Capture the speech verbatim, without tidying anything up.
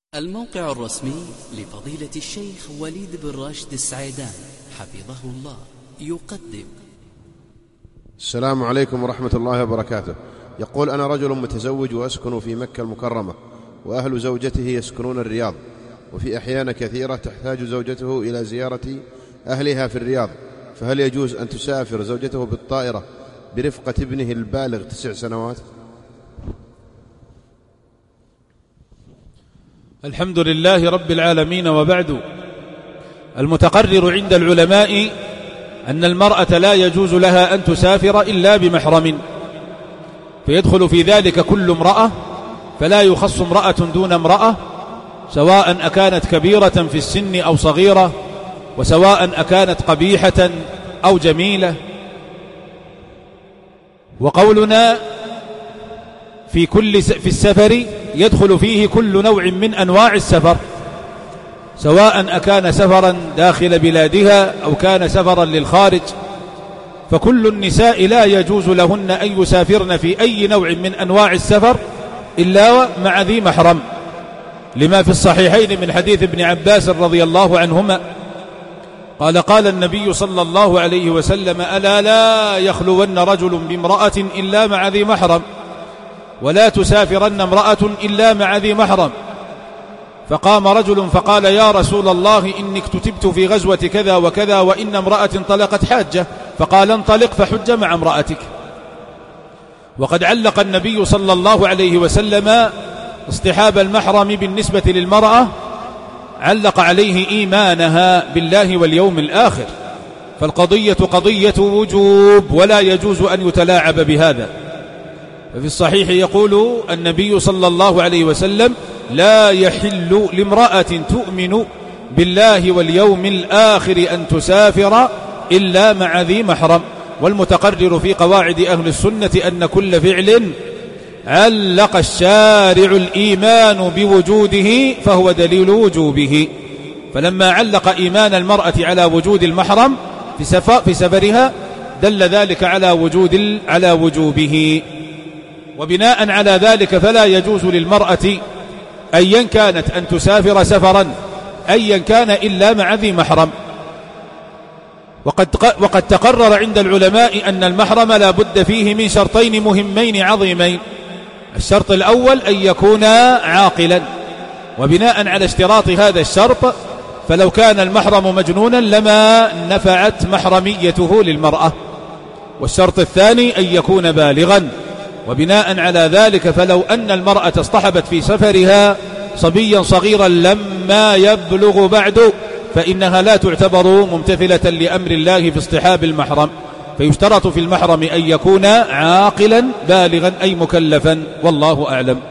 الموقع الرسمي لفضيلة الشيخ وليد بن راشد السعيدان حفظه الله يقدم. السلام عليكم ورحمة الله وبركاته. يقول: أنا رجل متزوج وأسكن في مكة المكرمة، وأهل زوجته يسكنون الرياض، وفي أحيان كثيرة تحتاج زوجته إلى زيارة أهلها في الرياض، فهل يجوز أن تسافر زوجته بالطائرة برفقة ابنه البالغ تسع سنوات؟ الحمد لله رب العالمين، وبعد. المتقرر عند العلماء أن المرأة لا يجوز لها أن تسافر إلا بمحرم، فيدخل في ذلك كل امرأة، فلا يخص امرأة دون امرأة، سواء أكانت كبيرة في السن أو صغيرة، وسواء أكانت قبيحة أو جميلة. وقولنا في كل في السفر يدخل فيه كل نوع من أنواع السفر، سواء أكان سفرا داخل بلادها أو كان سفرا للخارج، فكل النساء لا يجوز لهن أن يسافرن في أي نوع من أنواع السفر إلا مع ذي محرم، لما في الصحيحين من حديث ابن عباس رضي الله عنهما قال: قال النبي صلى الله عليه وسلم: ألا لا يخلون رجل بامرأة إلا مع ذي محرم، ولا تسافرن امرأة إلا مع ذي محرم. فقام رجل فقال: يا رسول الله، إني اكتتبت في غزوة كذا وكذا، وإن امرأة انطلقت حاجة. فقال: انطلق فحج مع امرأتك. وقد علق النبي صلى الله عليه وسلم اصطحاب المحرم بالنسبة للمرأة، علق عليه إيمانها بالله واليوم الآخر، فالقضية قضية وجوب، ولا يجوز أن يتلاعب بهذا. ففي الصحيح يقول النبي صلى الله عليه وسلم: لا يحل لامرأة تؤمن بالله واليوم الآخر أن تسافر إلا مع ذي محرم. والمتقرر في قواعد أهل السنة أن كل فعل علق الشارع الإيمان بوجوده فهو دليل وجوبه، فلما علق إيمان المرأة على وجود المحرم في سفر في سفرها دل ذلك على وجود على وجوبه. وبناء على ذلك فلا يجوز للمرأة أيا كانت أن تسافر سفرا أيا كان إلا مع ذي محرم. وقد, وقد تقرر عند العلماء أن المحرم لا بد فيه من شرطين مهمين عظيمين. الشرط الأول أن يكون عاقلا، وبناء على اشتراط هذا الشرط فلو كان المحرم مجنونا لما نفعت محرميته للمرأة. والشرط الثاني أن يكون بالغا، وبناء على ذلك فلو أن المرأة اصطحبت في سفرها صبيا صغيرا لما يبلغ بعد فإنها لا تعتبر ممتثلة لأمر الله في اصطحاب المحرم، فيشترط في المحرم أن يكون عاقلا بالغا أي مكلفا، والله أعلم.